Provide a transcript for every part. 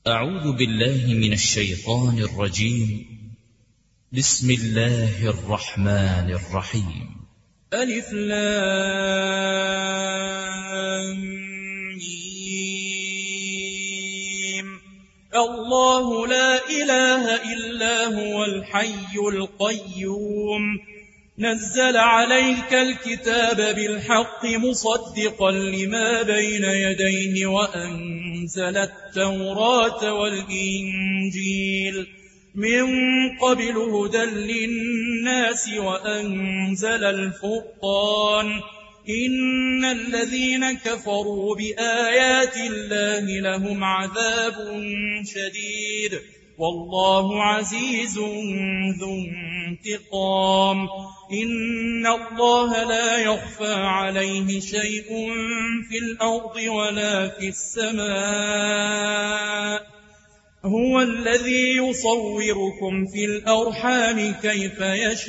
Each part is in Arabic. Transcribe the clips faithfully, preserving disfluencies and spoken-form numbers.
أعوذ بالله من الشيطان الرجيم. بسم الله الرحمن الرحيم. ألف لام ميم. الله لا إله إلا هو الحي القيوم نزل عليك الكتاب بالحق مصدقا لما بين يديه وأنزل التوراة والإنجيل من قبل هدى للناس وأنزل الفرقان إن الذين كفروا بآيات الله لهم عذاب شديد والله عزيز ذو انتقام. إن الله لا يخفى عليه شيء في الأرض ولا في السماء هو الذي يصوركم في الأرحام كيف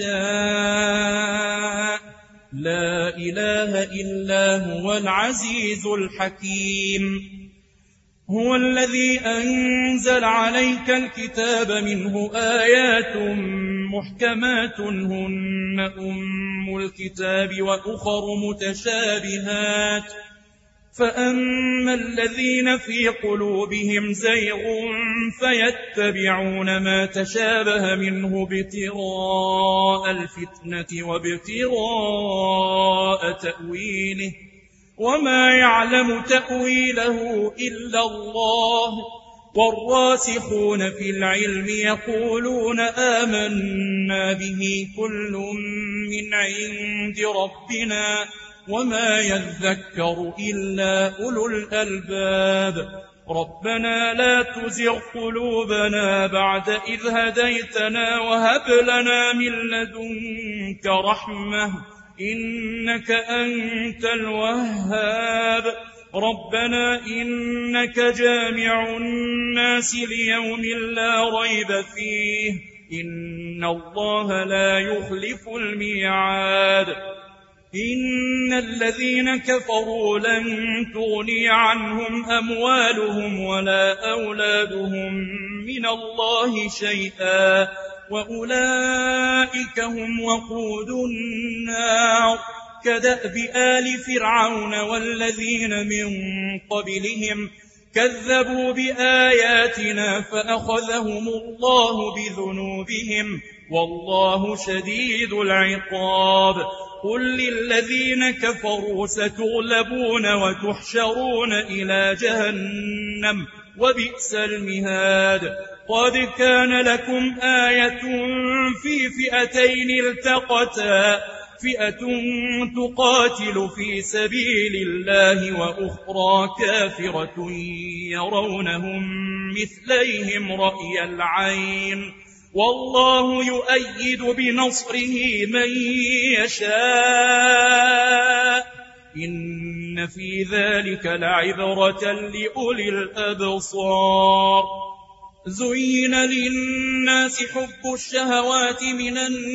يشاء لا إله إلا هو العزيز الحكيم. هو الذي أنزل عليك الكتاب منه آيات محكمات هن أم الكتاب وأخر متشابهات فأما الذين في قلوبهم زيغ فيتبعون ما تشابه منه ابتغاء الفتنة وابتغاء تأويله وما يعلم تأويله إلا الله والراسخون في العلم يقولون آمنا به كل من عند ربنا وما يذكر إلا أولو الألباب. ربنا لا تزغ قلوبنا بعد إذ هديتنا وهب لنا من لدنك رحمة إنك أنت الوهاب. ربنا إنك جامع الناس ليوم لا ريب فيه إن الله لا يخلف الميعاد. إن الذين كفروا لن تغني عنهم أموالهم ولا أولادهم من الله شيئا وأولئك هم وقود النار كدأب آل فرعون والذين من قبلهم كذبوا بآياتنا فأخذهم الله بذنوبهم والله شديد العقاب. قل للذين كفروا ستغلبون وتحشرون إلى جهنم وبئس المهاد. قد كان لكم آية في فئتين التقتا فئة تقاتل في سبيل الله وأخرى كافرة يرونهم مثليهم رأي العين والله يؤيد بنصره من يشاء إن في ذلك لعبرة لأولي الأبصار. زين للناس حب الشهوات من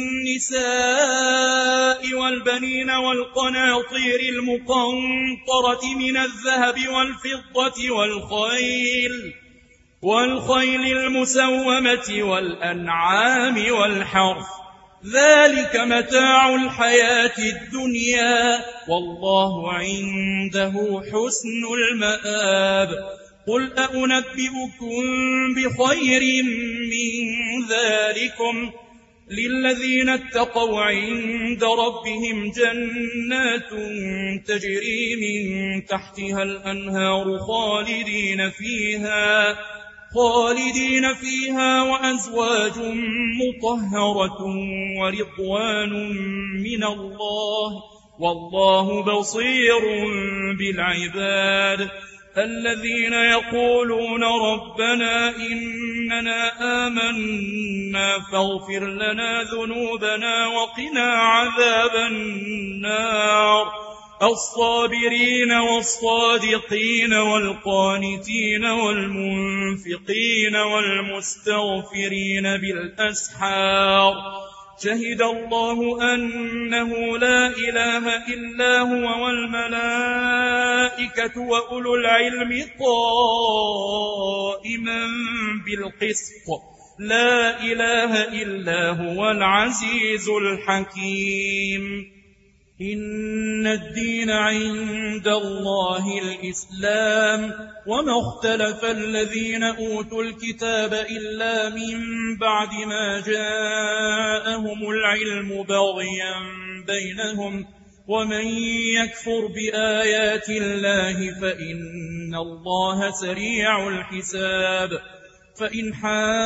النساء والبنين والقناطير المقنطرة من الذهب والفضة والخيل والخيل المسومة والأنعام والحرث ذلك متاع الحياة الدنيا والله عنده حسن المآب. قل أنبئكم بخير من ذلكم للذين اتقوا عند ربهم جنات تجري من تحتها الأنهار خالدين فيها خالدين فيها وأزواج مطهرة ورضوان من الله والله بصير بالعباد. الذين يقولون ربنا إننا آمنا فاغفر لنا ذنوبنا وقنا عذاب النار. الصابرين والصادقين والقانتين والمنفقين والمستغفرين بالأسحار شهد الله أنه لا إله إلا هو والملائكة وأولو العلم قائما بالقسط لا إله إلا هو العزيز الحكيم. إن الدين عند الله الإسلام وما اختلف الذين أوتوا الكتاب إلا من بعد ما جاءهم العلم بغيا بينهم ومن يكفر بآيات الله فإن الله سريع الحساب. فإن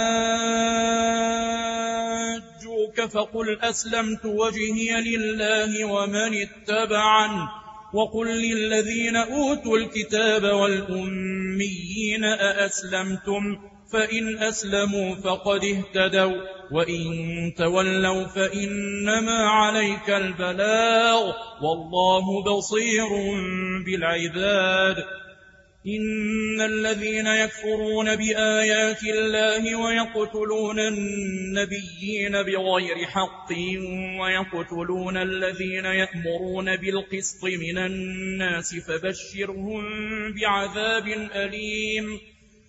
حاجوك فقل أسلمت وجهي لله ومن اتبعن وقل للذين أوتوا الكتاب والأميين أأسلمتم فإن أسلموا فقد اهتدوا وإن تولوا فإنما عليك البلاغ والله بصير بالعباد. إن الذين يكفرون بآيات الله ويقتلون النبيين بغير حق ويقتلون الذين يأمرون بالقسط من الناس فبشرهم بعذاب أليم.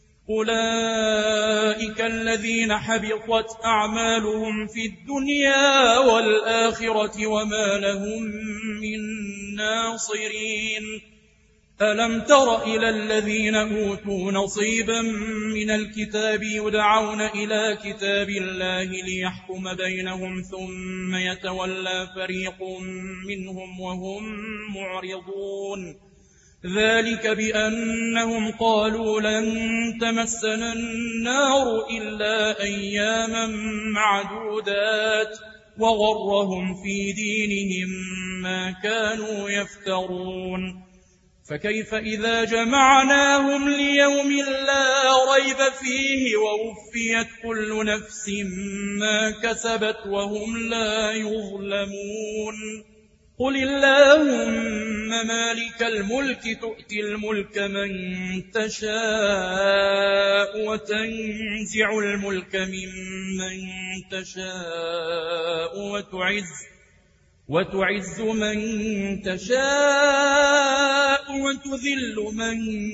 أولئك الذين حبطت أعمالهم في الدنيا والآخرة وما لهم من ناصرين. ألم تر إلى الذين أوتوا نصيبا من الكتاب يدعون إلى كتاب الله ليحكم بينهم ثم يتولى فريق منهم وهم معرضون. ذلك بأنهم قالوا لن تمسنا النار إلا أياما معدودات وغرهم في دينهم ما كانوا يفترون. فكيف إذا جمعناهم ليوم لا ريب فيه ووفيت كل نفس ما كسبت وهم لا يظلمون. قل اللهم مالك الملك تؤتي الملك من تشاء وتنزع الملك ممن تشاء وتعز وتعز من تشاء وتذل من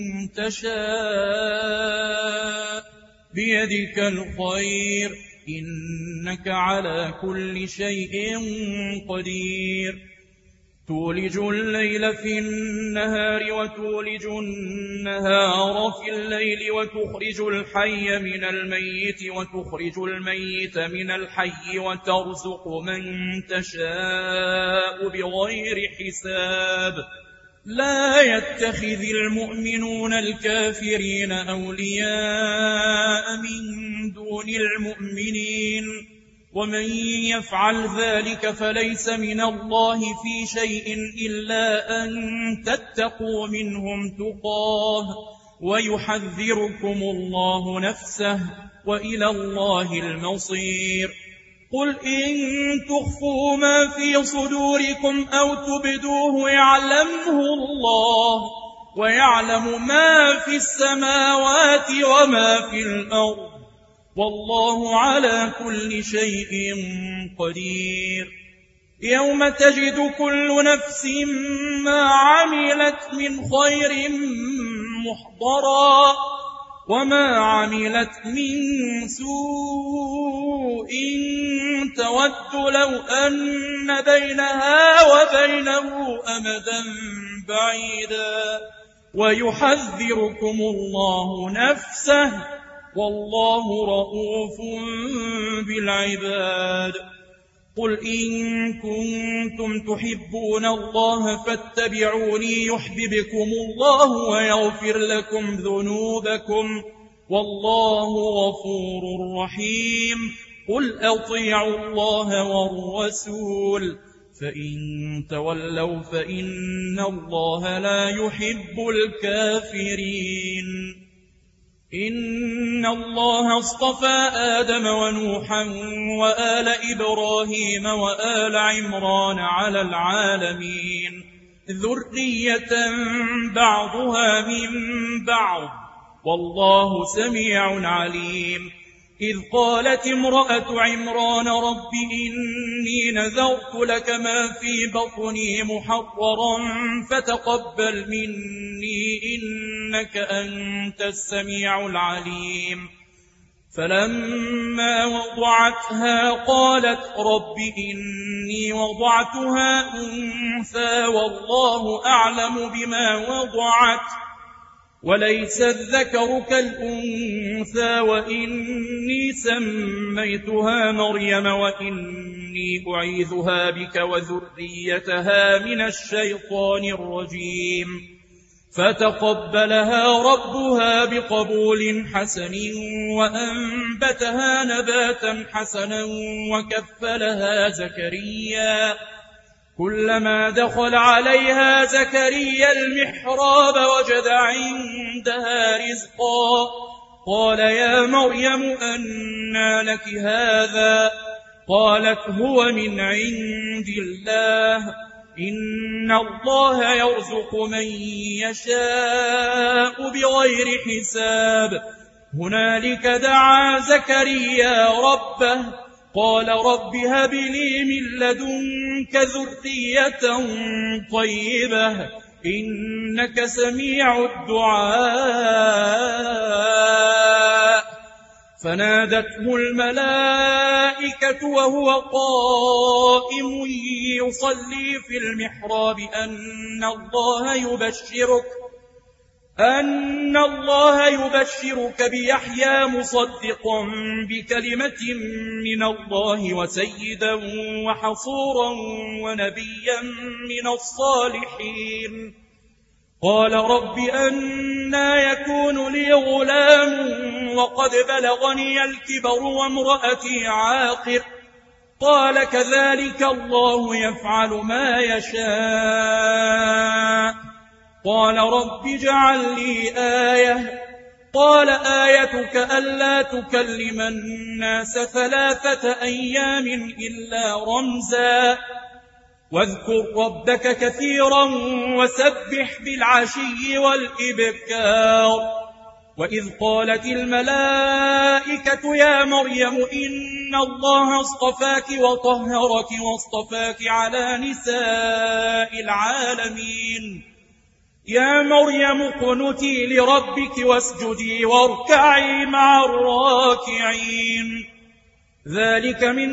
تشاء بيدك الخير إنك على كل شيء قدير. تولج الليل في النهار وتولج النهار في الليل وتخرج الحي من الميت وتخرج الميت من الحي وترزق من تشاء بغير حساب. لا يتخذ المؤمنون الكافرين أولياء من دون المؤمنين ومن يفعل ذلك فليس من الله في شيء إلا أن تتقوا منهم تقاه ويحذركم الله نفسه وإلى الله المصير. قل إن تخفوا ما في صدوركم أو تبدوه يعلمه الله ويعلم ما في السماوات وما في الأرض والله على كل شيء قدير. يوم تجد كل نفس ما عملت من خير محضرا وما عملت من سوء تود لو أن بينها وبينه أمدا بعيدا ويحذركم الله نفسه والله رؤوف بالعباد. قل إن كنتم تحبون الله فاتبعوني يحببكم الله ويغفر لكم ذنوبكم والله غفور رحيم. قل أطيعوا الله والرسول فإن تولوا فإن الله لا يحب الكافرين. إن الله اصطفى آدم ونوحا وآل إبراهيم وآل عمران على العالمين ذرية بعضها من بعض والله سميع عليم. إذ قالت امرأة عمران رب إني نذرت لك ما في بطني محررا فتقبل مني إنك أنت السميع العليم. فلما وضعتها قالت رب إني وضعتها أنثى والله أعلم بما وضعت وليس الذكر كالأنثى وإني سميتها مريم وإني أعيذها بك وذريتها من الشيطان الرجيم فتقبلها ربها بقبول حسن وأنبتها نباتا حسنا وكفلها زكريا كلما دخل عليها زكريا المحراب وجد عندها رزقا قال يا مريم أنى لك هذا قالت هو من عند الله إن الله يرزق من يشاء بغير حساب هنالك دعا زكريا ربه قال رب هب لي من لدنك ذرية طيبة إنك سميع الدعاء فنادته الملائكة وهو قائم يصلي في المحراب أن الله يبشرك أن الله يبشرك بيحيى مصدقا بكلمة من الله وسيدا وحصورا ونبيا من الصالحين قال رب أنى يكون لي غلام وقد بلغني الكبر وامرأتي عاقر قال كذلك الله يفعل ما يشاء قال رب اجعل لي آية قال آيتك ألا تكلم الناس ثلاثة أيام إلا رمزا واذكر ربك كثيرا وسبح بالعشي والإبكار وإذ قالت الملائكة يا مريم إن الله اصطفاك وطهرك واصطفاك على نساء العالمين يا مريم اقنتي لربك واسجدي واركعي مع الراكعين ذلك من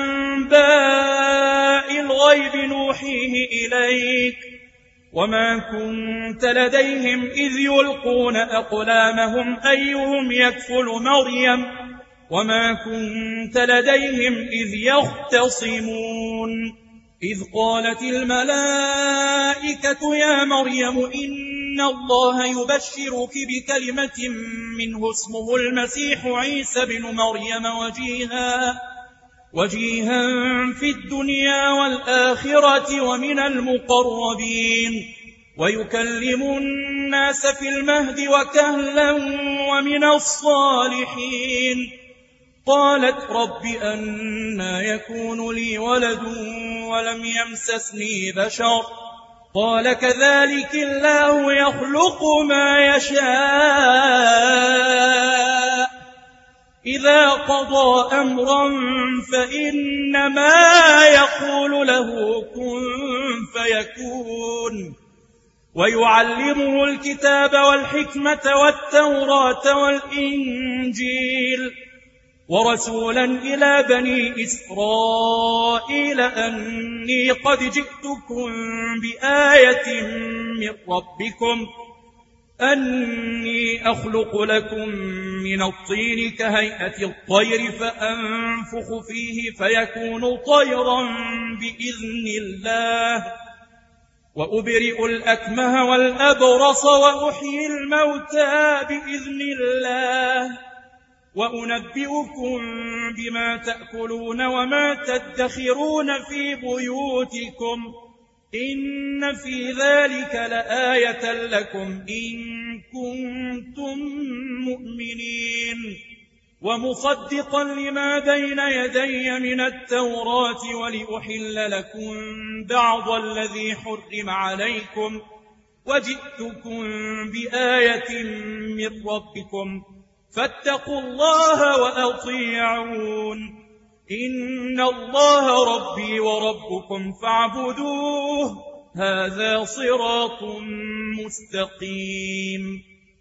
أنباء الغيب نوحيه إليك وما كنت لديهم إذ يلقون أقلامهم أيهم يكفل مريم وما كنت لديهم إذ يختصمون إذ قالت الملائكة يا مريم إن الله يبشرك بكلمة منه اسمه المسيح عيسى بن مريم وجيها وجيها في الدنيا والآخرة ومن المقربين ويكلم الناس في المهد وكهلا ومن الصالحين قالت رب أنى يكون لي ولد ولم يمسسني بشر قال كذلك الله يخلق ما يشاء إذا قضى أمرا فإنما يقول له كن فيكون ويعلمه الكتاب والحكمة والتوراة والإنجيل ورسولا إلى بني إسرائيل أني قد جئتكم بآية من ربكم أني أخلق لكم من الطين كهيئة الطير فأنفخ فيه فيكون طيرا بإذن الله وأبرئ الأكمه والأبرص وأحيي الموتى بإذن الله وأنبئكم بما تأكلون وما تدخرون في بيوتكم إن في ذلك لآية لكم إن كنتم مؤمنين ومصدقا لما بين يدي من التوراة ولأحل لكم بعض الذي حرم عليكم وجئتكم بآية من ربكم فاتقوا الله وأطيعون إن الله ربي وربكم فاعبدوه هذا صراط مستقيم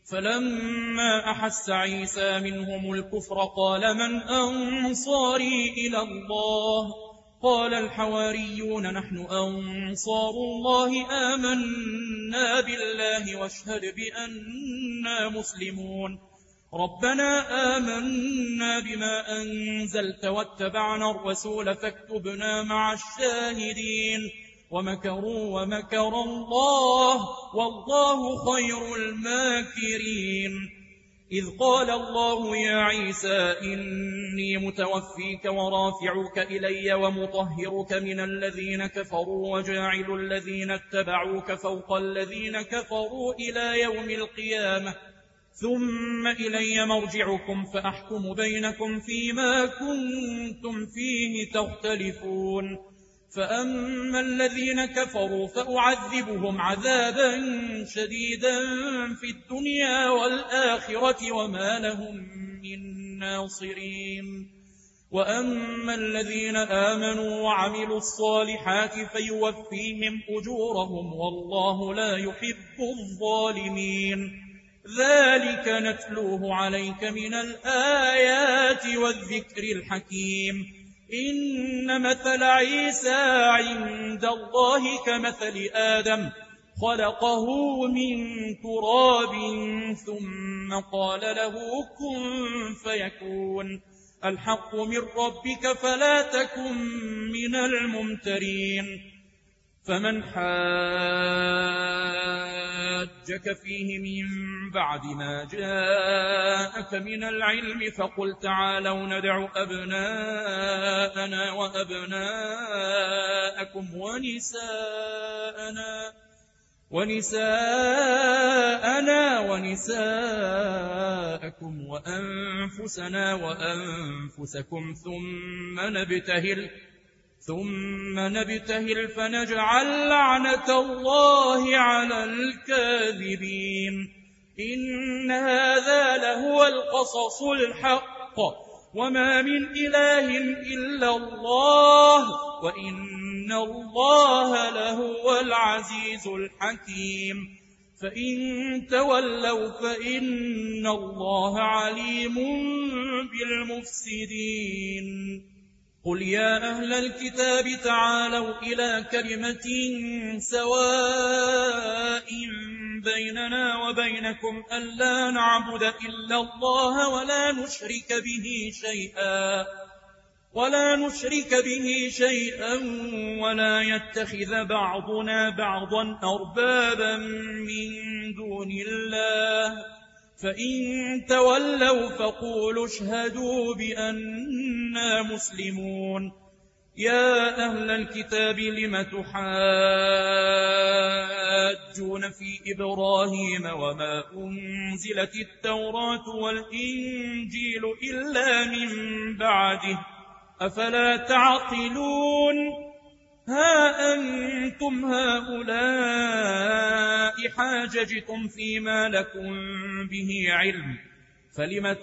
فلما أحس عيسى منهم الكفر قال من أنصاري إلى الله قال الحواريون نحن أنصار الله آمنا بالله واشهد بأننا مسلمون ربنا آمنا بما أنزلت واتبعنا الرسول فاكتبنا مع الشاهدين ومكروا ومكر الله والله خير الماكرين إذ قال الله يا عيسى إني متوفيك ورافعك إلي ومطهرك من الذين كفروا وجاعل الذين اتبعوك فوق الذين كفروا إلى يوم القيامة ثم إلي مرجعكم فأحكم بينكم فيما كنتم فيه تختلفون فأما الذين كفروا فأعذبهم عذابا شديدا في الدنيا والآخرة وما لهم من ناصرين وأما الذين آمنوا وعملوا الصالحات فيوفيهم أجورهم والله لا يحب الظالمين ذلك نتلوه عليك من الآيات والذكر الحكيم إن مثل عيسى عند الله كمثل آدم خلقه من تراب ثم قال له كن فيكون الحق من ربك فلا تكن من الممترين فمن حاجك فيه من بعد ما جاءك من العلم فقل تعالوا ندع أبناءنا وأبناءكم ونساءنا ونساءنا ونساءكم وأنفسنا وأنفسكم ثم نبتهل ثم نبتهل فنجعل لعنة الله على الكاذبين إن هذا لهو القصص الحق وما من إله إلا الله وإن الله لهو العزيز الحكيم فإن تولوا فإن الله عليم بالمفسدين قل يا أهل الكتاب تعالوا إلى كلمة سواء بيننا وبينكم ألا نعبد إلا الله ولا نشرك به شيئا ولا نشرك به شيئا ولا يتخذ بعضنا بعضا أربابا من دون الله فإن تولوا فقولوا اشهدوا بأننا مسلمون يا أهل الكتاب لم تحاجون في إبراهيم وما أنزلت التوراة والإنجيل إلا من بعده أفلا تعقلون ها أنتم هؤلاء حاججتم فيما لكم به علم فلم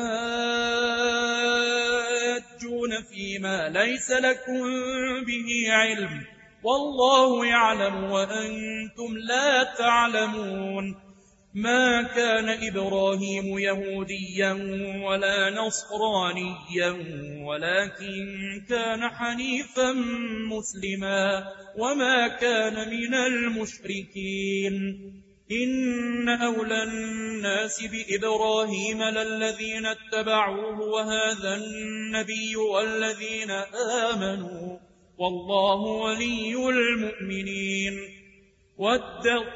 تحاجون فيما ليس لكم به علم والله يعلم وأنتم لا تعلمون ما كان إبراهيم يهوديا ولا نصرانيا ولكن كان حنيفا مسلما وما كان من المشركين إن أولى الناس بإبراهيم للذين اتبعوه وهذا النبي والذين آمنوا والله ولي المؤمنين ودت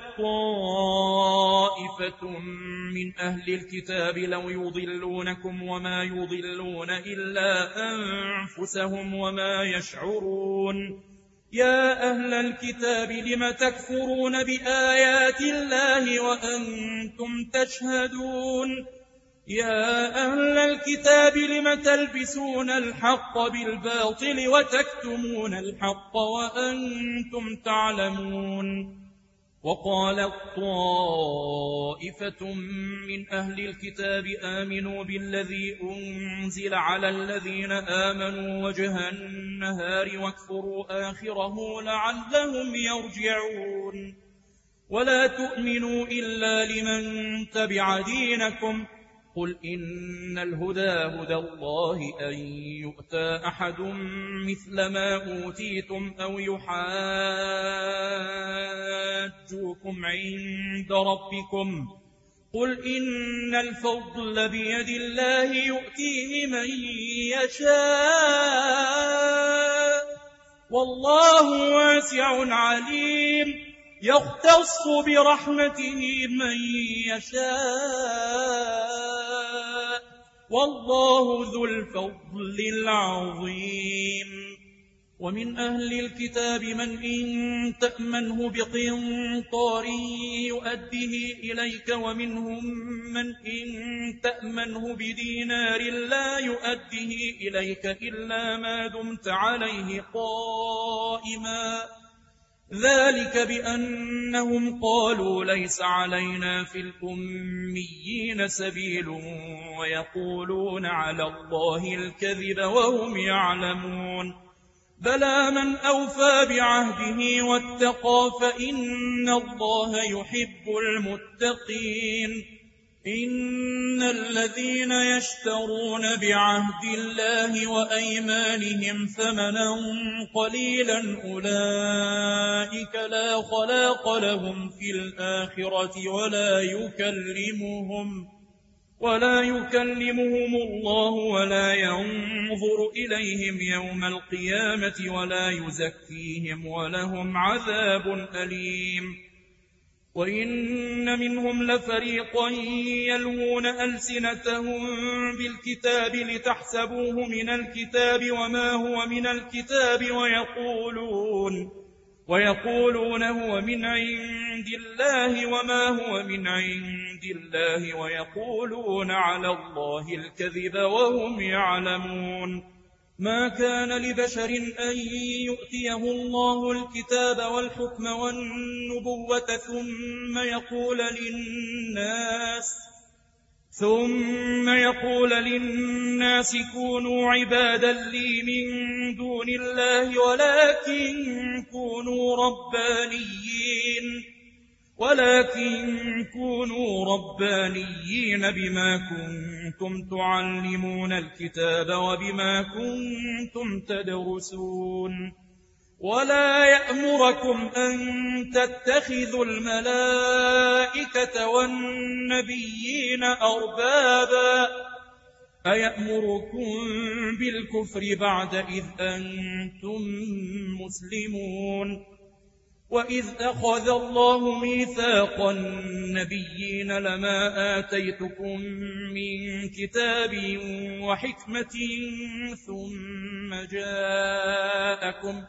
طائفة من أهل الكتاب لو يضلونكم وما يضلون إلا أنفسهم وما يشعرون يا أهل الكتاب لم تكفرون بآيات الله وأنتم تشهدون يا أهل الكتاب لم تلبسون الحق بالباطل وتكتمون الحق وأنتم تعلمون وقالت طائفة من أهل الكتاب آمنوا بالذي أنزل على الذين آمنوا وجه النهار واكفروا آخره لعلهم يرجعون ولا تؤمنوا إلا لمن تبع دينكم قل إن الهدى هدى الله أن يؤتى أحد مثل ما أوتيتم أو يحاجوكم عند ربكم قل إن الفضل بيد الله يؤتيه من يشاء والله واسع عليم يختص برحمته من يشاء والله ذو الفضل العظيم ومن أهل الكتاب من إن تأمنه بقنطار يؤديه إليك ومنهم من إن تأمنه بدينار لا يؤديه إليك إلا ما دمت عليه قائما ذلك بأنهم قالوا ليس علينا في الأميين سبيل ويقولون على الله الكذب وهم يعلمون بلى من أوفى بعهده واتقى فإن الله يحب المتقين إن الذين يشترون بعهد الله وأيمانهم ثمنا قليلا أولئك لا خلاق لهم في الآخرة ولا يكلمهم ولا يكلمهم الله ولا ينظر إليهم يوم القيامة ولا يزكيهم ولهم عذاب أليم وإن منهم لفريقا يلوون ألسنتهم بالكتاب لتحسبوه من الكتاب وما هو من الكتاب ويقولون ويقولون هو من عند الله وما هو من عند الله ويقولون على الله الكذب وهم يعلمون ما كان لبشر أن يؤتيه الله الكتاب والحكم والنبوة ثم يقول للناس ثم يقول للناس كونوا عبادا لي من دون الله ولكن كونوا ربانيين ولكن كونوا ربانيين بما كنتم تعلمون الكتاب وبما كنتم تدرسون ولا يأمركم أن تتخذوا الملائكة والنبيين أربابا أيأمركم بالكفر بعد إذ أنتم مسلمون وإذ أخذ الله ميثاق النبيين لما آتيتكم من كتاب وحكمة ثم جاءكم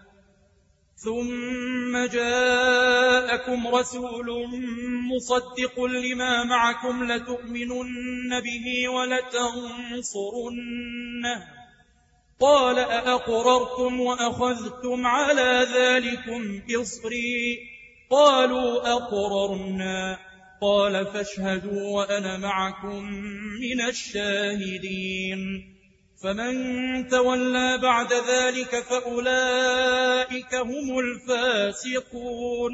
ثم جاءكم رسول مصدق لما معكم لتؤمنن به ولتنصرنه قال أأقررتم وأخذتم على ذلكم إصري قالوا أقررنا قال فاشهدوا وأنا معكم من الشاهدين فمن تولى بعد ذلك فأولئك هم الفاسقون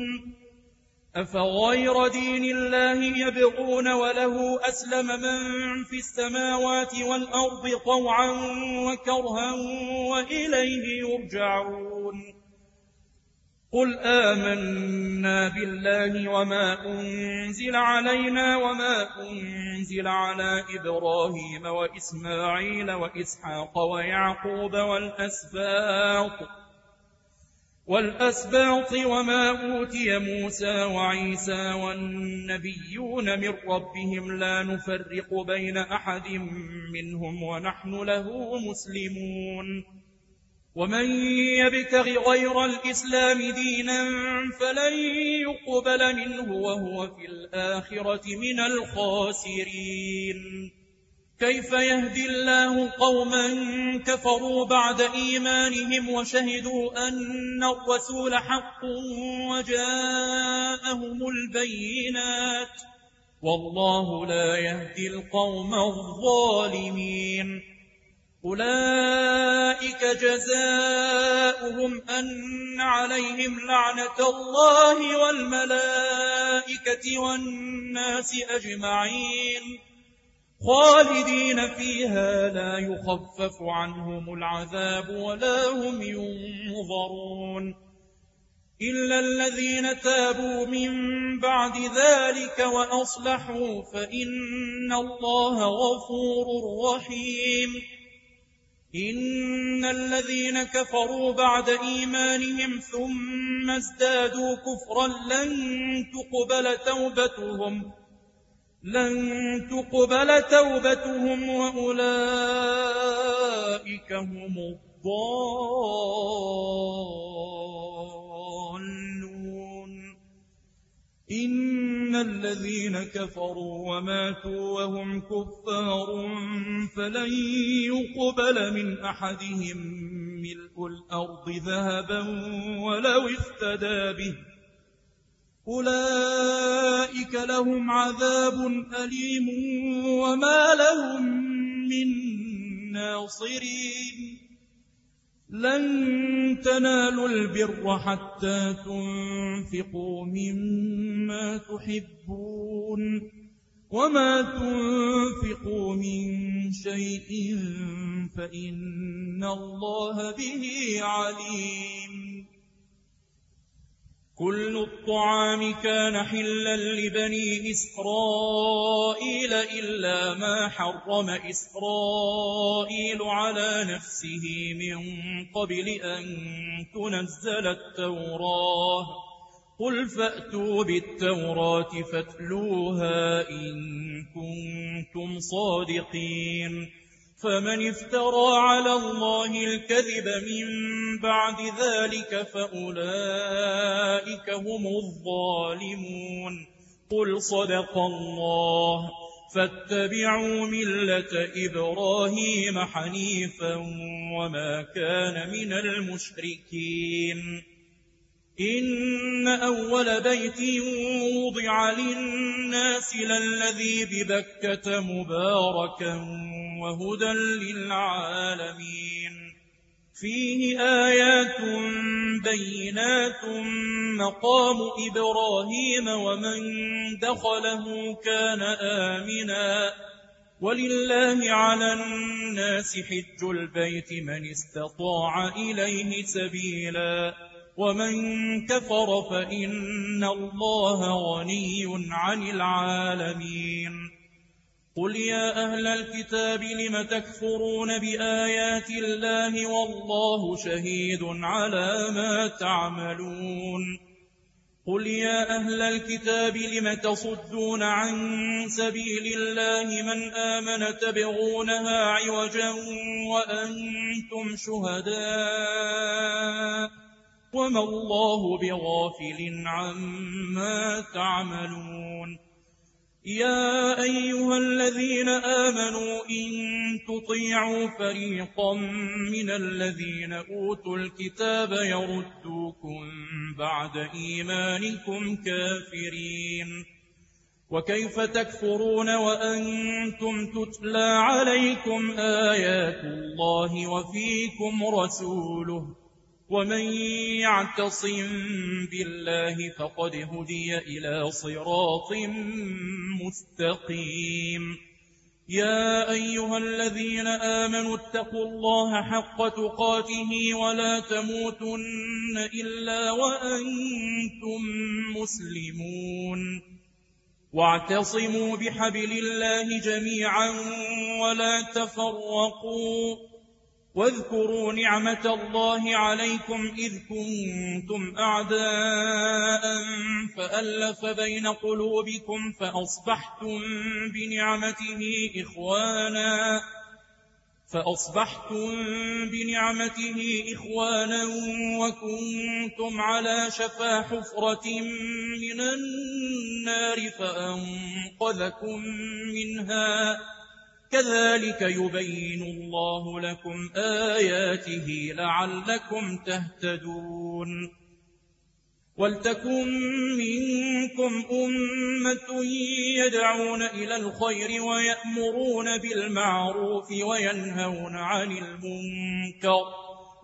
أفغير دين الله يبغون وله أسلم من في السماوات والأرض طوعا وكرها وإليه يرجعون قل آمنا بالله وما أنزل علينا وما أنزل على إبراهيم وإسماعيل وإسحاق ويعقوب والأسباط والأسباط وما أوتي موسى وعيسى والنبيون من ربهم لا نفرق بين أحد منهم ونحن له مسلمون ومن يبتغ غير الإسلام دينا فلن يقبل منه وهو في الآخرة من الخاسرين كيف يهدي الله قوما كفروا بعد إيمانهم وشهدوا أن الرسول حق وجاءهم البينات والله لا يهدي القوم الظالمين أولئك جزاؤهم أن عليهم لعنة الله والملائكة والناس أجمعين خالدين فيها لا يخفف عنهم العذاب ولا هم ينظرون إلا الذين تابوا من بعد ذلك وأصلحوا فإن الله غفور رحيم إن الذين كفروا بعد إيمانهم ثم ازدادوا كفرا لن تقبل توبتهم لن تقبل توبتهم وأولئك هم الضالون إن الذين كفروا وماتوا وهم كفار فلن يقبل من أحدهم ملء الأرض ذهبا ولو افتدى به أولئك لهم عذاب أليم وما لهم من ناصرين لن تنالوا البر حتى تنفقوا مما تحبون وما تنفقوا من شيء فإن الله به عليم كل الطعام كان حلا لبني إسرائيل إلا ما حرم إسرائيل على نفسه من قبل أن تنزل التوراة قل فأتوا بالتوراة فاتلوها إن كنتم صادقين فمن افترى على الله الكذب من بعد ذلك فأولئك هم الظالمون قل صدق الله فاتبعوا ملة إبراهيم حنيفا وما كان من المشركين إن أول بيت وضع للناس للذي ببكة مباركا وهدى للعالمين فيه آيات بينات مقام إبراهيم ومن دخله كان آمنا ولله على الناس حج البيت من استطاع إليه سبيلا ومن كفر فإن الله غني عن العالمين قل يا أهل الكتاب لم تكفرون بآيات الله والله شهيد على ما تعملون قل يا أهل الكتاب لم تصدون عن سبيل الله من آمن تبغونها عوجا وأنتم شهداء وما الله بغافل عما تعملون يا أيها الذين آمنوا إن تطيعوا فريقا من الذين أوتوا الكتاب يردوكم بعد إيمانكم كافرين وكيف تكفرون وأنتم تتلى عليكم آيات الله وفيكم رسوله ومن يعتصم بالله فقد هدي إلى صراط مستقيم يا أيها الذين آمنوا اتقوا الله حق تقاته ولا تموتن إلا وأنتم مسلمون واعتصموا بحبل الله جميعا ولا تفرقوا واذكروا نعمة الله عليكم إذ كنتم أعداء فألف بين قلوبكم فأصبحتم بنعمته إخوانا فأصبحتم بنعمته إخوانا وكنتم على شفا حفرة من النار فأنقذكم منها كذلك يبين الله لكم آياته لعلكم تهتدون ولتكن منكم أمة يدعون إلى الخير ويأمرون بالمعروف وينهون عن المنكر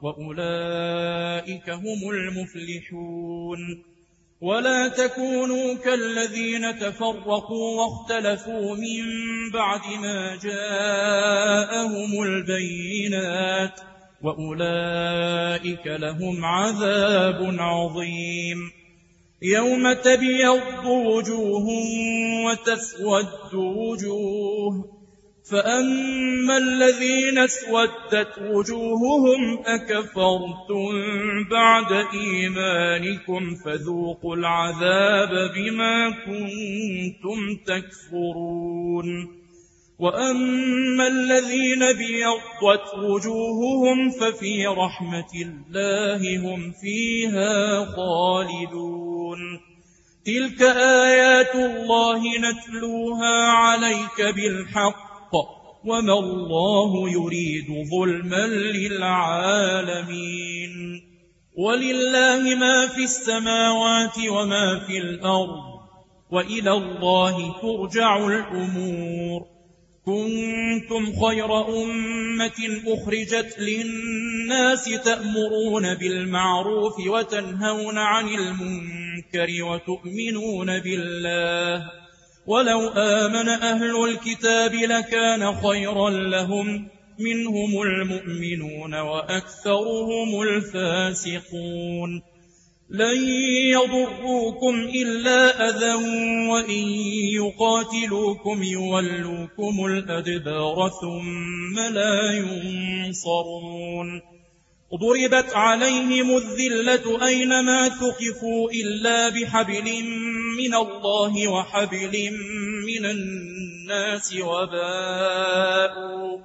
وأولئك هم المفلحون. ولا تكونوا كالذين تفرقوا واختلفوا من بعد ما جاءهم البينات، وأولئك لهم عذاب عظيم. يوم تبيض وجوه وتسود وجوه، فأما الذين اسودت وجوههم أكفرتم بعد إيمانكم فذوقوا العذاب بما كنتم تكفرون. وأما الذين بيضت وجوههم ففي رحمة الله هم فيها خالدون. تلك آيات الله نتلوها عليك بالحق، وما الله يريد ظلما للعالمين. ولله ما في السماوات وما في الأرض، وإلى الله ترجع الأمور. كنتم خير أمة أخرجت للناس تأمرون بالمعروف وتنهون عن المنكر وتؤمنون بالله، ولو آمن أهل الكتاب لكان خيرا لهم، منهم المؤمنون وأكثرهم الفاسقون. لن يضروكم إلا أذى وإن يقاتلوكم يولوكم الأدبار ثم لا ينصرون. ضربت عليهم الذلة أينما ثقفوا إلا بحبل من الله وحبل من الناس وباءوا,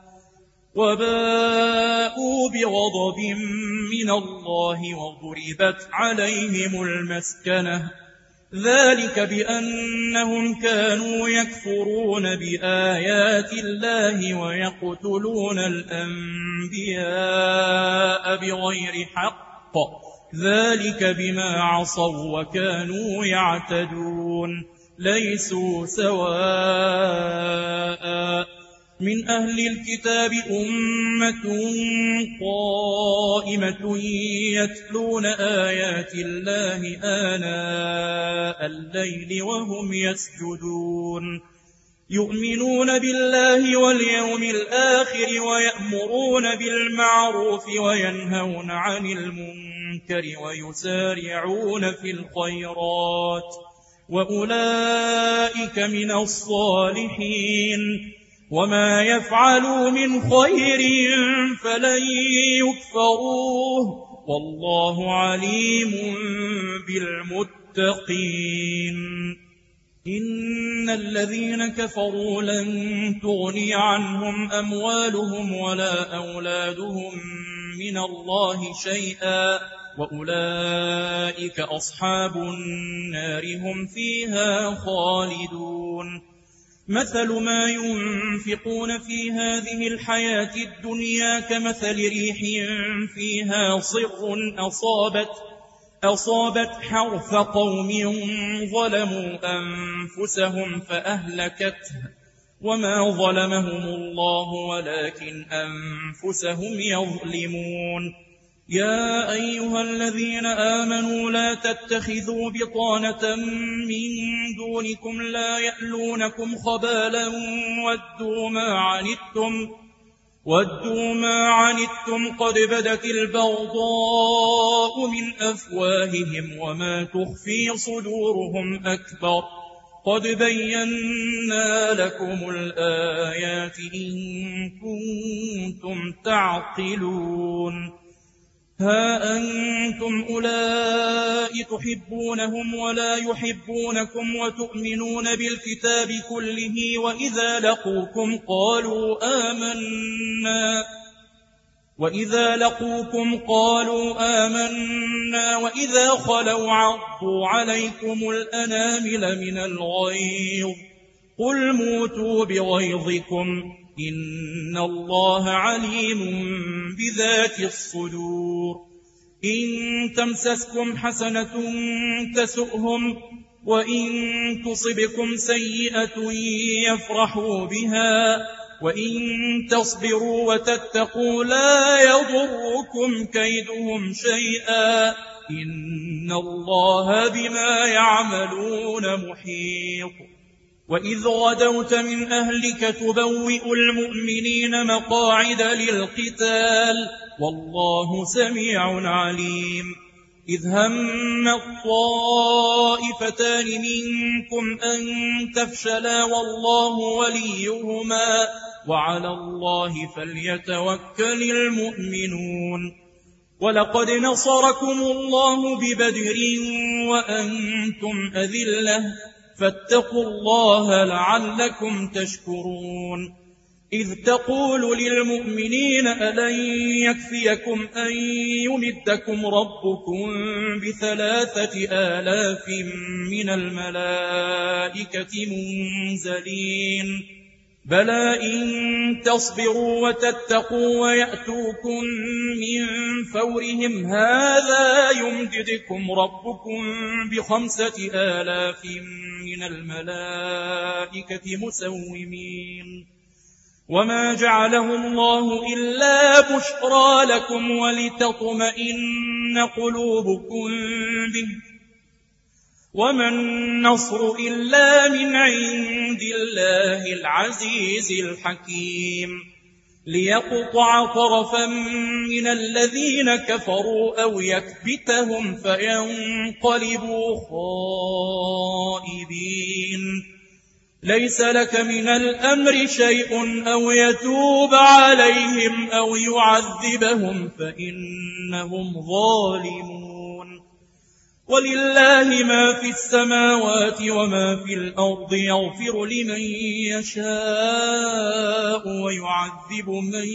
وباءوا بغضب من الله وضربت عليهم المسكنة، ذلك بأنهم كانوا يكفرون بآيات الله ويقتلون الأنبياء بغير حق، ذلك بما عصوا وكانوا يعتدون. ليسوا سواء، من أهل الكتاب أمة قائمة يتلون آيات الله آناء الليل وهم يسجدون، يؤمنون بالله واليوم الآخر ويأمرون بالمعروف وينهون عن المنكر ويسارعون في الخيرات، وأولئك من الصالحين. وما يفعلوا من خير فلن يكفروه، والله عليم بالمتقين. إن الذين كفروا لن تغني عنهم أموالهم ولا أولادهم من الله شيئا، وأولئك أصحاب النار هم فيها خالدون. مثل ما ينفقون في هذه الحياة الدنيا كمثل ريح فيها صر أصابت, أصابت حرث قوم ظلموا أنفسهم فأهلكته، وما ظلمهم الله ولكن أنفسهم يظلمون. يا أيها الذين آمنوا لا تتخذوا بطانة من دونكم لا يألونكم خبالا ودوا ما عنتم, ودوا ما عنتم قد بدت البغضاء من أفواههم وما تخفي صدورهم أكبر، قد بينا لكم الآيات إن كنتم تعقلون. ها أنتم أولئك تحبونهم ولا يحبونكم وتؤمنون بالكتاب كله، وإذا لقوكم قالوا آمنا وإذا لقوكم قالوا آمنا وإذا خلوا عضوا عليكم الأنامل من الغيظ، قل موتوا بغيظكم إن الله عليم بذات الصدور. إن تمسسكم حسنة تسؤهم، وإن تصبكم سيئة يفرحوا بها، وإن تصبروا وتتقوا لا يضركم كيدهم شيئا إن الله بما يعملون محيط وإذ غدوت من أهلك تبوئ المؤمنين مقاعد للقتال والله سميع عليم إذ هم الطائفتان منكم أن تفشلا والله وليهما وعلى الله فليتوكل المؤمنون ولقد نصركم الله ببدر وأنتم أذلة فاتقوا الله لعلكم تشكرون إذ تقول للمؤمنين ألن يكفيكم أن يمدكم ربكم بثلاثة آلاف من الملائكة منزلين بلى إن تصبروا وتتقوا ويأتوكم من فورهم هذا يمددكم ربكم بخمسة آلاف من الملائكة مسومين وما جعله الله إلا بشرى لكم ولتطمئن قلوبكم به وما النصر إلا من عند الله العزيز الحكيم ليقطع طرفا من الذين كفروا أو يكبتهم فينقلبوا خائبين ليس لك من الأمر شيء أو يتوب عليهم أو يعذبهم فإنهم ظالمون ولله ما في السماوات وما في الأرض يغفر لمن يشاء ويعذب من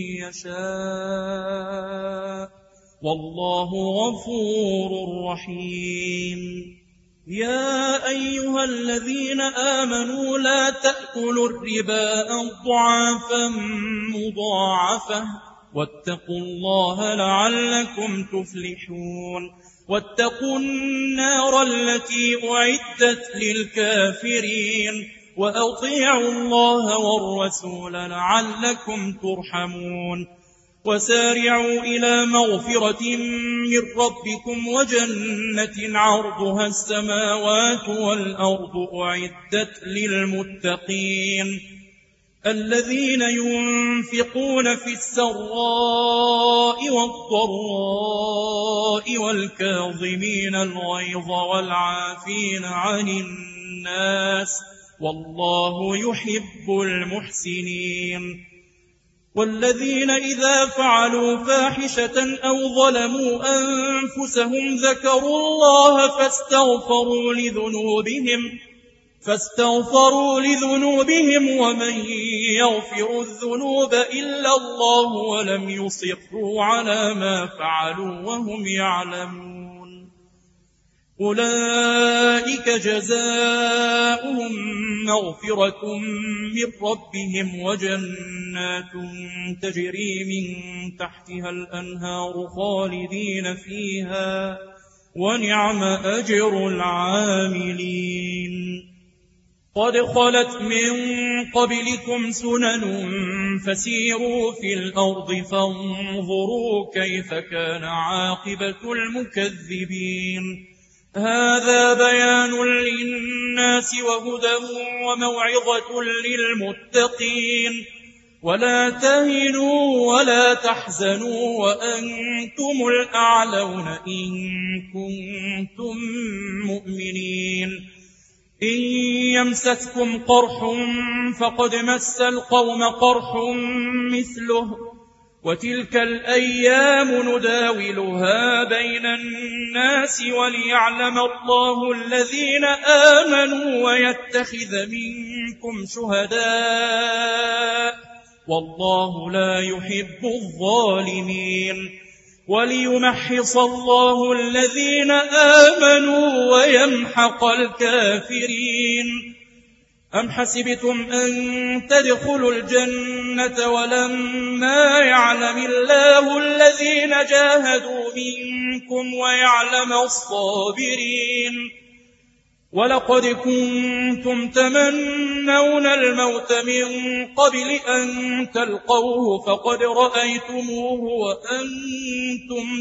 يشاء والله غفور رحيم يا أيها الذين آمنوا لا تأكلوا الربا أضعافا مضاعفة واتقوا الله لعلكم تفلحون واتقوا النار التي أعدت للكافرين وأطيعوا الله والرسول لعلكم ترحمون وسارعوا إلى مغفرة من ربكم وجنة عرضها السماوات والأرض أعدت للمتقين الذين ينفقون في السراء والضراء والكاظمين الغيظ والعافين عن الناس والله يحب المحسنين والذين إذا فعلوا فاحشة أو ظلموا أنفسهم ذكروا الله فاستغفروا لذنوبهم فاستغفروا لذنوبهم ومن يغفر الذنوب إلا الله ولم يصروا على ما فعلوا وهم يعلمون أولئك جزاؤهم مغفرة من ربهم وجنات تجري من تحتها الأنهار خالدين فيها ونعم أجر العاملين قد خلت من قبلكم سنن فسيروا في الأرض فانظروا كيف كان عاقبة المكذبين هذا بيان للناس وهدى وموعظة للمتقين ولا تهنوا ولا تحزنوا وأنتم الأعلون إن كنتم مؤمنين إن يمسسكم قرح فقد مس القوم قرح مثله وتلك الأيام نداولها بين الناس وليعلم الله الذين آمنوا ويتخذ منكم شهداء والله لا يحب الظالمين وليمحص الله الذين آمنوا ويمحق الكافرين أم حسبتم أن تدخلوا الجنة ولما يعلم الله الذين جاهدوا منكم ويعلم الصابرين ولقد كنتم تمنون الموت من قبل أن تلقوه فقد رأيتموه وأنتم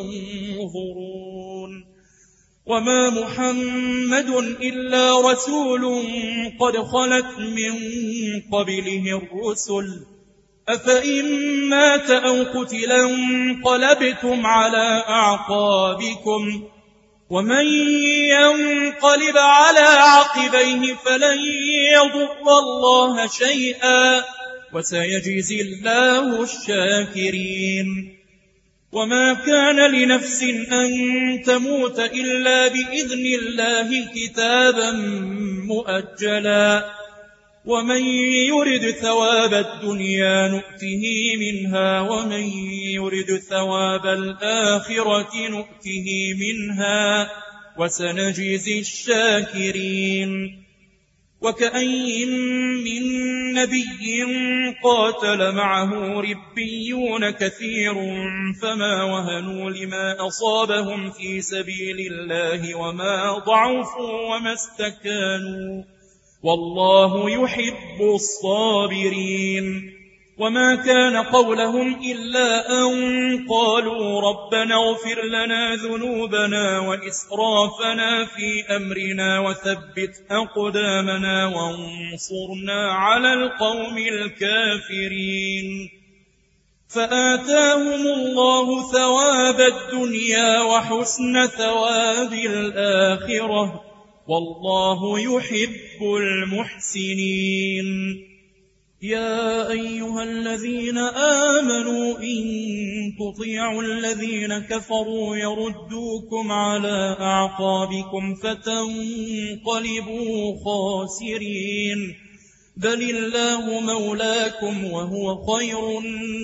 تنظرون وما محمد إلا رسول قد خلت من قبله الرسل أفإن مات أو قتلا انقلبتم على أعقابكم ومن ينقلب على عقبيه فلن يضر الله شيئا وسيجزي الله الشاكرين وما كان لنفس أن تموت إلا بإذن الله كتابا مؤجلا ومن يرد ثواب الدنيا نؤته منها ومن يرد ثواب الآخرة نؤته منها وسنجزي الشاكرين وكأين من نبي قاتل معه ربيون كثير فما وهنوا لما أصابهم في سبيل الله وما ضعفوا وما استكانوا والله يحب الصابرين وما كان قولهم إلا أن قالوا ربنا اغفر لنا ذنوبنا وإسرافنا في أمرنا وثبت أقدامنا وانصرنا على القوم الكافرين فآتاهم الله ثواب الدنيا وحسن ثواب الآخرة والله يحب المحسنين يا أيها الذين آمنوا إن تطيعوا الذين كفروا يردوكم على أعقابكم فتنقلبوا خاسرين بل الله مولاكم وهو خير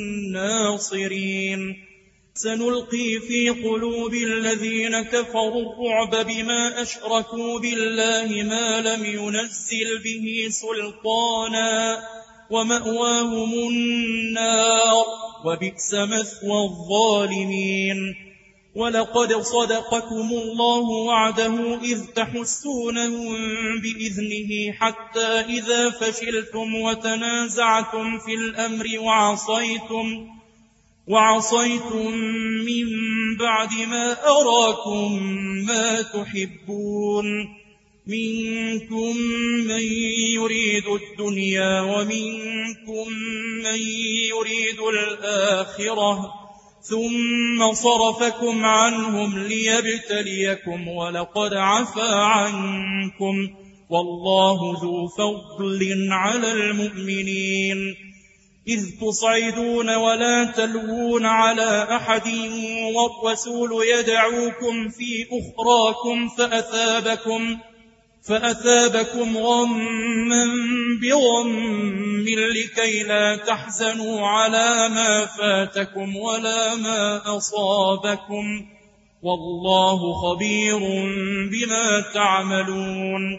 الناصرين سنلقي في قلوب الذين كفروا الرعب بما أشركوا بالله ما لم ينزل به سلطانا ومأواهم النار وبئس مثوى الظالمين ولقد صدقكم الله وعده إذ تحسونهم بإذنه حتى إذا فشلتم وتنازعتم في الأمر وعصيتم وعصيتم من بعد ما أراكم ما تحبون منكم من يريد الدنيا ومنكم من يريد الآخرة ثم صرفكم عنهم ليبتليكم ولقد عفا عنكم والله ذو فضل على المؤمنين إذ تصعدون ولا تلوون على أحد والرسول يدعوكم في أخراكم فأثابكم فأثابكم غما بغم لكي لا تحزنوا على ما فاتكم ولا ما أصابكم والله خبير بما تعملون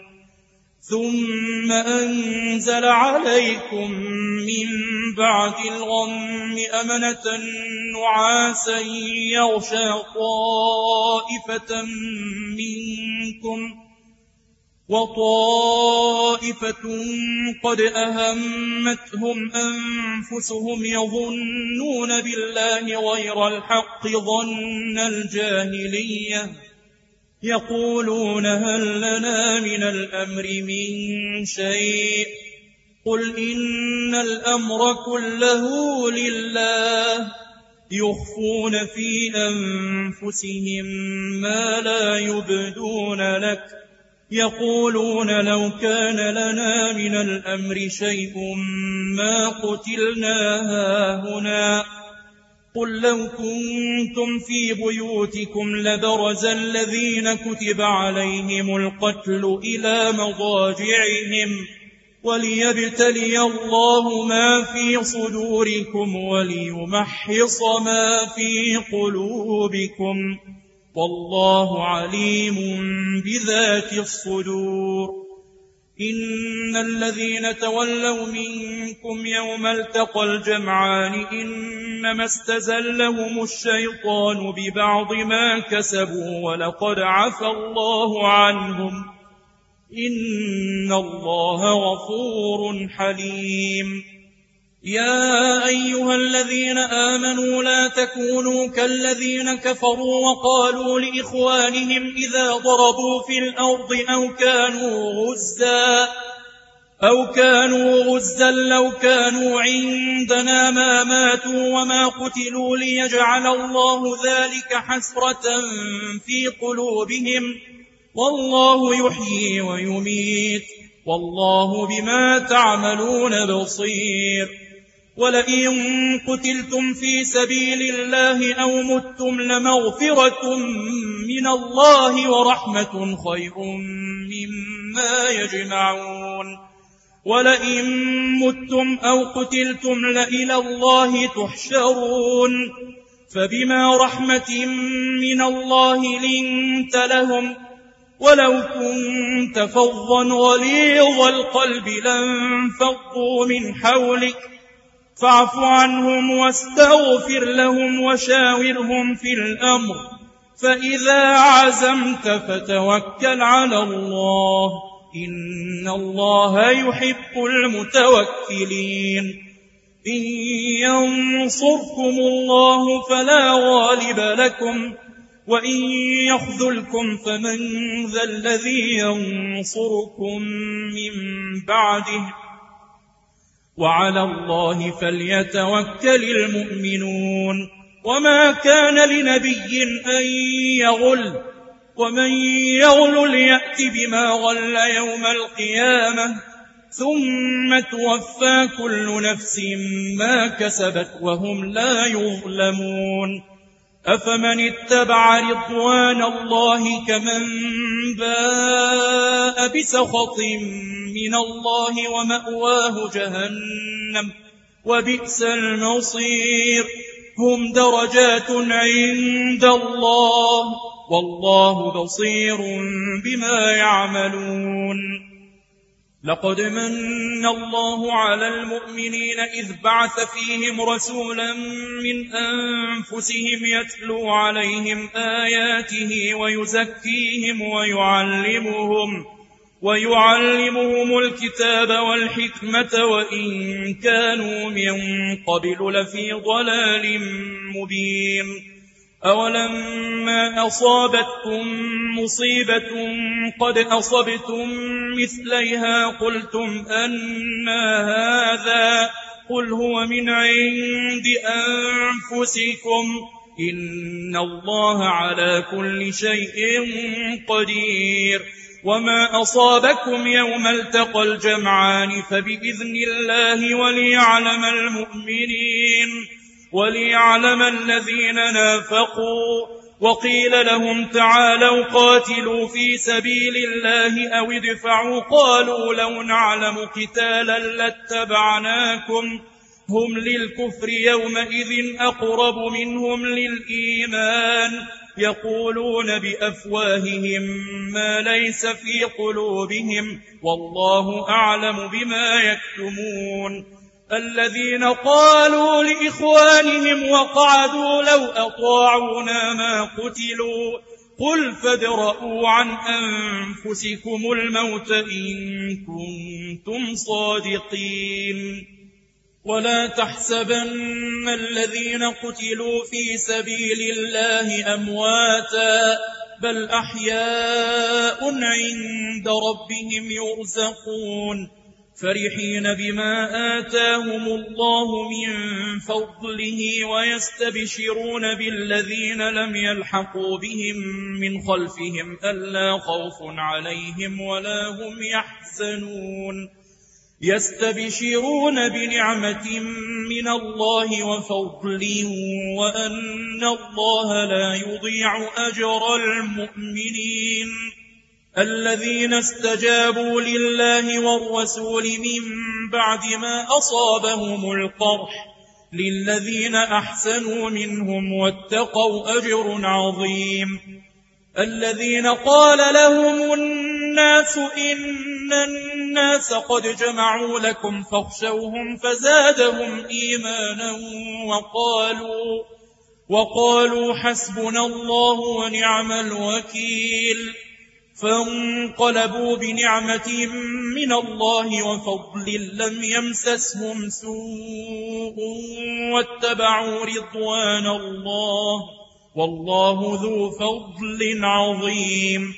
ثم أنزل عليكم من بعد الغم أمنة نعاسا يغشى طائفة منكم وطائفة قد أهمتهم أنفسهم يظنون بالله غير الحق ظن الجاهلية يقولون هل لنا من الأمر من شيء قل إن الأمر كله لله يخفون في أنفسهم ما لا يبدون لك يقولون لو كان لنا من الأمر شيء ما قتلنا هاهنا قل لو كنتم في بيوتكم لبرز الذين كتب عليهم القتل إلى مضاجعهم وليبتلي الله ما في صدوركم وليمحص ما في قلوبكم والله عليم بذات الصدور إن الذين تولوا منكم يوم التقى الجمعان إنما استزلهم الشيطان ببعض ما كسبوا ولقد عفى الله عنهم إن الله غفور حليم. يا أيها الذين آمنوا لا تكونوا كالذين كفروا وقالوا لإخوانهم إذا ضربوا في الأرض أو كانوا غزا أو كانوا غزا لو كانوا عندنا ما ماتوا وما قتلوا ليجعل الله ذلك حسرة في قلوبهم والله يحيي ويميت والله بما تعملون بصير. ولئن قتلتم في سبيل الله أو متم لمغفرة من الله ورحمة خير مما يجمعون. ولئن متم أو قتلتم لإلى الله تحشرون. فبما رحمة من الله لنت لهم ولو كنت فظا غليظ القلب لانفضوا من حولك فاعف عنهم واستغفر لهم وشاورهم في الأمر فإذا عزمت فتوكل على الله إن الله يحب المتوكلين. إن ينصركم الله فلا غالب لكم وإن يخذلكم فمن ذا الذي ينصركم من بعده وعلى الله فليتوكل المؤمنون. وما كان لنبي أن يغل ومن يغل ليأت بما غل يوم القيامة ثم توفى كل نفس ما كسبت وهم لا يظلمون. أفمن اتبع رضوان الله كمن باء بسخط من الله ومأواه جهنم وبئس المصير. هم درجات عند الله والله بصير بما يعملون. لقد من الله على المؤمنين إذ بعث فيهم رسولا من أنفسهم يتلو عليهم آياته ويزكيهم ويعلمهم ويعلمهم الكتاب والحكمة وإن كانوا من قبل لفي ضلال مبين. أولما أصابتكم مصيبة قد أصبتم مثليها قلتم أنى هذا قل هو من عند أنفسكم إن الله على كل شيء قدير. وما أصابكم يوم التقى الجمعان فبإذن الله وليعلم المؤمنين وليعلم الذين نافقوا. وقيل لهم تعالوا قاتلوا في سبيل الله أو ادفعوا قالوا لو نعلم قتالا لاتبعناكم هم للكفر يومئذ أقرب منهم للإيمان يقولون بأفواههم ما ليس في قلوبهم والله أعلم بما يكتمون. الذين قالوا لإخوانهم وقعدوا لو أطاعونا ما قتلوا قل فادرءوا عن أنفسكم الموت إن كنتم صادقين. ولا تحسبن الذين قتلوا في سبيل الله أمواتا بل أحياء عند ربهم يرزقون فرحين بما آتاهم الله من فضله ويستبشرون بالذين لم يلحقوا بهم من خلفهم ألا خوف عليهم ولا هم يحزنون يستبشرون بنعمة من الله وفضل وأن الله لا يضيع أجر المؤمنين. الذين استجابوا لله والرسول من بعد ما أصابهم القرح للذين أحسنوا منهم واتقوا أجر عظيم. الذين قال لهم الناس إن الناس قد جمعوا لكم فاخشوهم فزادهم إيمانا وقالوا, وقالوا حسبنا الله ونعم الوكيل. فانقلبوا بنعمة من الله وفضل لم يمسسهم سوء واتبعوا رضوان الله والله ذو فضل عظيم.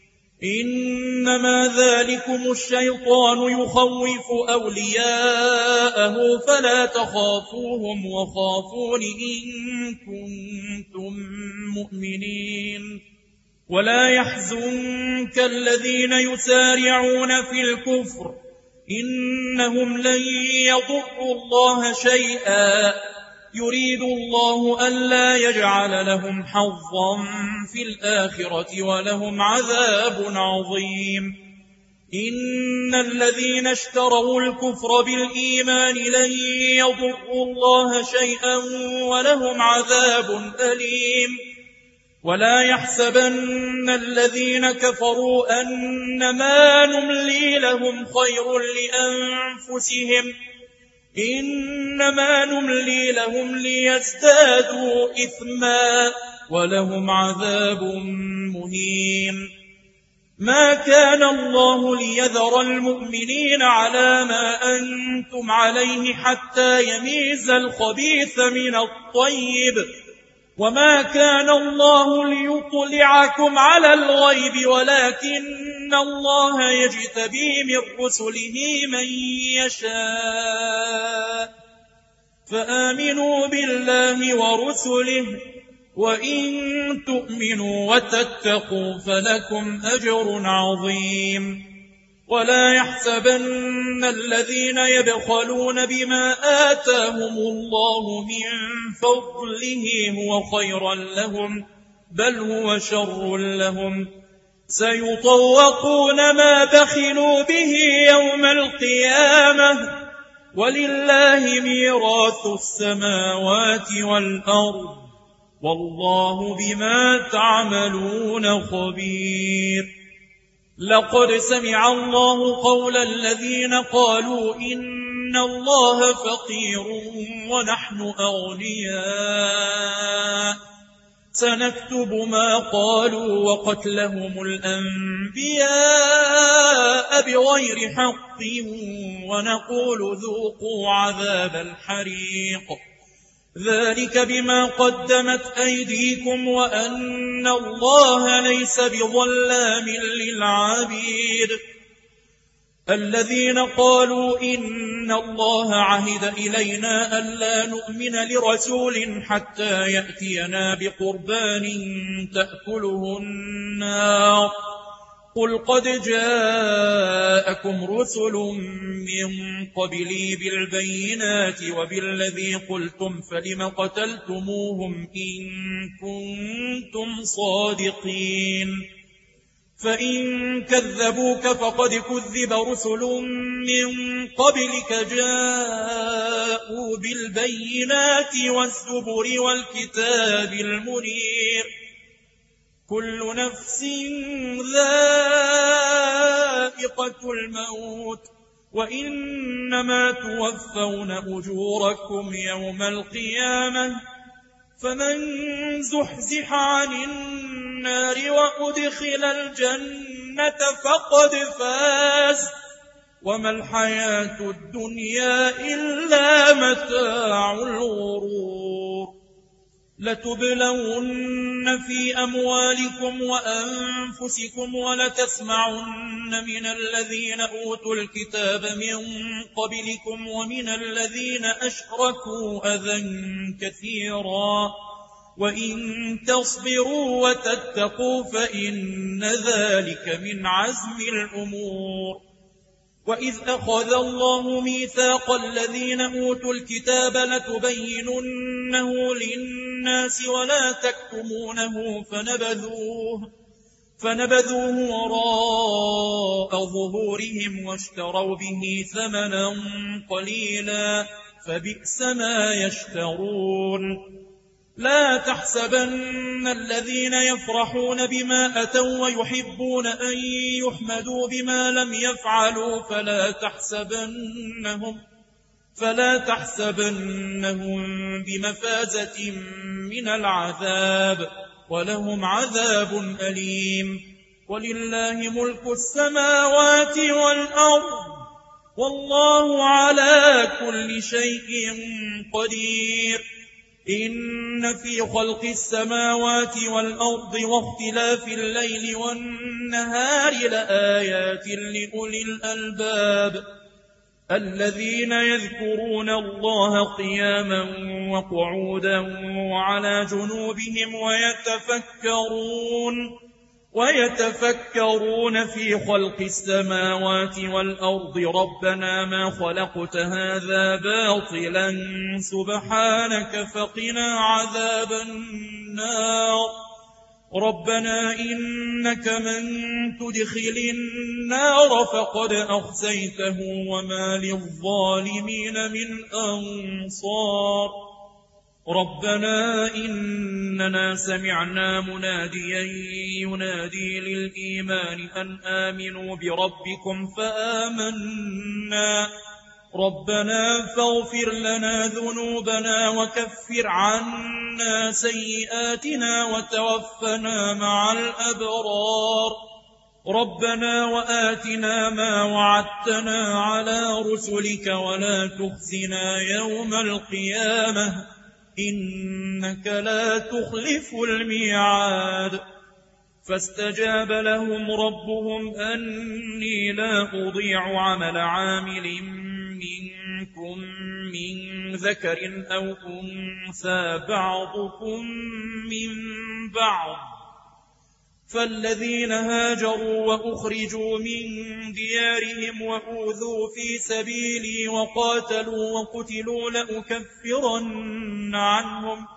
إنما ذلكم الشيطان يخوف أولياءه فلا تخافوهم وخافون إن كنتم مؤمنين. ولا يحزنك الذين يسارعون في الكفر إنهم لن يضروا الله شيئا يريد الله ألا يجعل لهم حظا في الآخرة ولهم عذاب عظيم. إن الذين اشتروا الكفر بالإيمان لن يضروا الله شيئا ولهم عذاب أليم. ولا يحسبن الذين كفروا أنما نملي لهم خير لأنفسهم إنما نملي لهم ليزدادوا إثما ولهم عذاب مهين. ما كان الله ليذر المؤمنين على ما أنتم عليه حتى يميز الخبيث من الطيب وما كان الله ليطلعكم على الغيب ولكن الله يجتبي من رسله من يشاء فآمنوا بالله ورسله وإن تؤمنوا وتتقوا فلكم أجر عظيم. ولا يحسبن الذين يبخلون بما آتاهم الله من فضله هو خيرا لهم بل هو شر لهم سيطوقون ما بخلوا به يوم القيامة ولله ميراث السماوات والأرض والله بما تعملون خبير. لقد سمع الله قول الذين قالوا إن الله فقير ونحن أغنياء سنكتب ما قالوا وقتلهم الأنبياء بغير حق ونقول ذوقوا عذاب الحريق ذلك بما قدمت أيديكم وأن الله ليس بظلام للعبيد. الذين قالوا إن الله عهد إلينا ألا نؤمن لرسول حتى يأتينا بقربان تأكله النار قل قد جاءكم رسل من قبلي بالبينات وبالذي قلتم فلم قتلتموهم إن كنتم صادقين. فإن كذبوك فقد كذب رسل من قبلك جاءوا بالبينات والزبر والكتاب المنير كل نفس ذائقة الموت وإنما توفون أجوركم يوم القيامة فمن زحزح عن النار وأدخل الجنة فقد فاز وما الحياة الدنيا إلا متاع الغرور. لتبلون في أموالكم وأنفسكم ولتسمعن من الذين أوتوا الكتاب من قبلكم ومن الذين أشركوا أذى كثيرا وإن تصبروا وتتقوا فإن ذلك من عزم الأمور. وإذ أخذ الله ميثاق الذين أوتوا الكتاب لتبيننه للناس ولا تكتمونه فنبذوه فنبذوه وراء ظهورهم واشتروا به ثمنا قليلا فبئس ما يشترون. لا تحسبن الذين يفرحون بما أتوا ويحبون أن يحمدوا بما لم يفعلوا فلا تحسبنهم فلا تحسبنهم بمفازة من العذاب ولهم عذاب أليم. ولله ملك السماوات والأرض والله على كل شيء قدير. إن في خلق السماوات والأرض واختلاف الليل والنهار لآيات لأولي الألباب الذين يذكرون الله قياما وقعودا وعلى جنوبهم ويتفكرون ويتفكرون في خلق السماوات والأرض ربنا ما خلقت هذا باطلا سبحانك فقنا عذاب النار ربنا إنك من تدخل النار فقد أخزيته وما للظالمين من أنصار ربنا إننا سمعنا مناديا ينادي للإيمان أن آمنوا بربكم فآمنا ربنا فاغفر لنا ذنوبنا وكفر عنا سيئاتنا وتوفنا مع الأبرار ربنا وآتنا ما وعدتنا على رسلك ولا تخزنا يوم القيامة إنك لا تخلف الميعاد فاستجاب لهم ربهم أني لا أضيع عمل عامل منكم من ذكر أو أنثى بعضكم من بعض فالذين هاجروا وأخرجوا من ديارهم وأوذوا في سبيلي وقاتلوا وقتلوا لأكفرن عنهم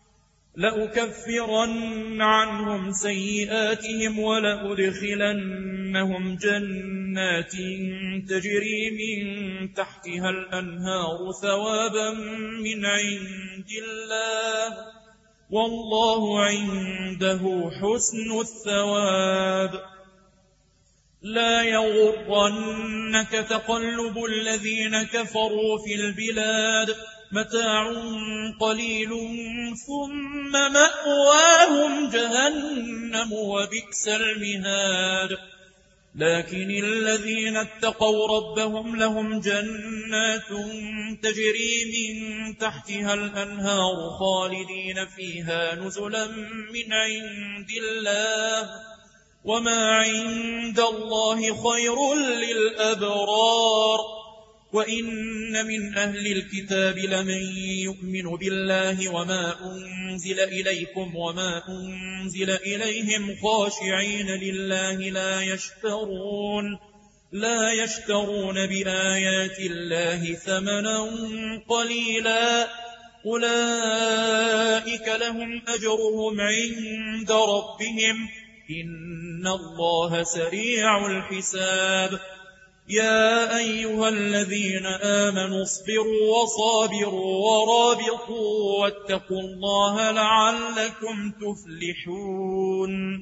لأكفرن عنهم سيئاتهم ولأدخلنهم جنات تجري من تحتها الأنهار ثوابا من عند الله والله عنده حسن الثواب لا يغرنك تقلب الذين كفروا في البلاد متاع قليل ثم مأواهم جهنم وبئس المهاد لكن الذين اتقوا ربهم لهم جنات تجري من تحتها الأنهار خالدين فيها نزلا من عند الله وما عند الله خير للأبرار وإن من أهل الكتاب لمن يؤمن بالله وما أنزل إليكم وما أنزل إليهم خاشعين لله لا يشترون لا يشترون بآيات الله ثمنا قليلا أولئك لهم أجرهم عند ربهم إن الله سريع الحساب يا أيها الذين آمنوا اصبروا وصابروا ورابطوا واتقوا الله لعلكم تفلحون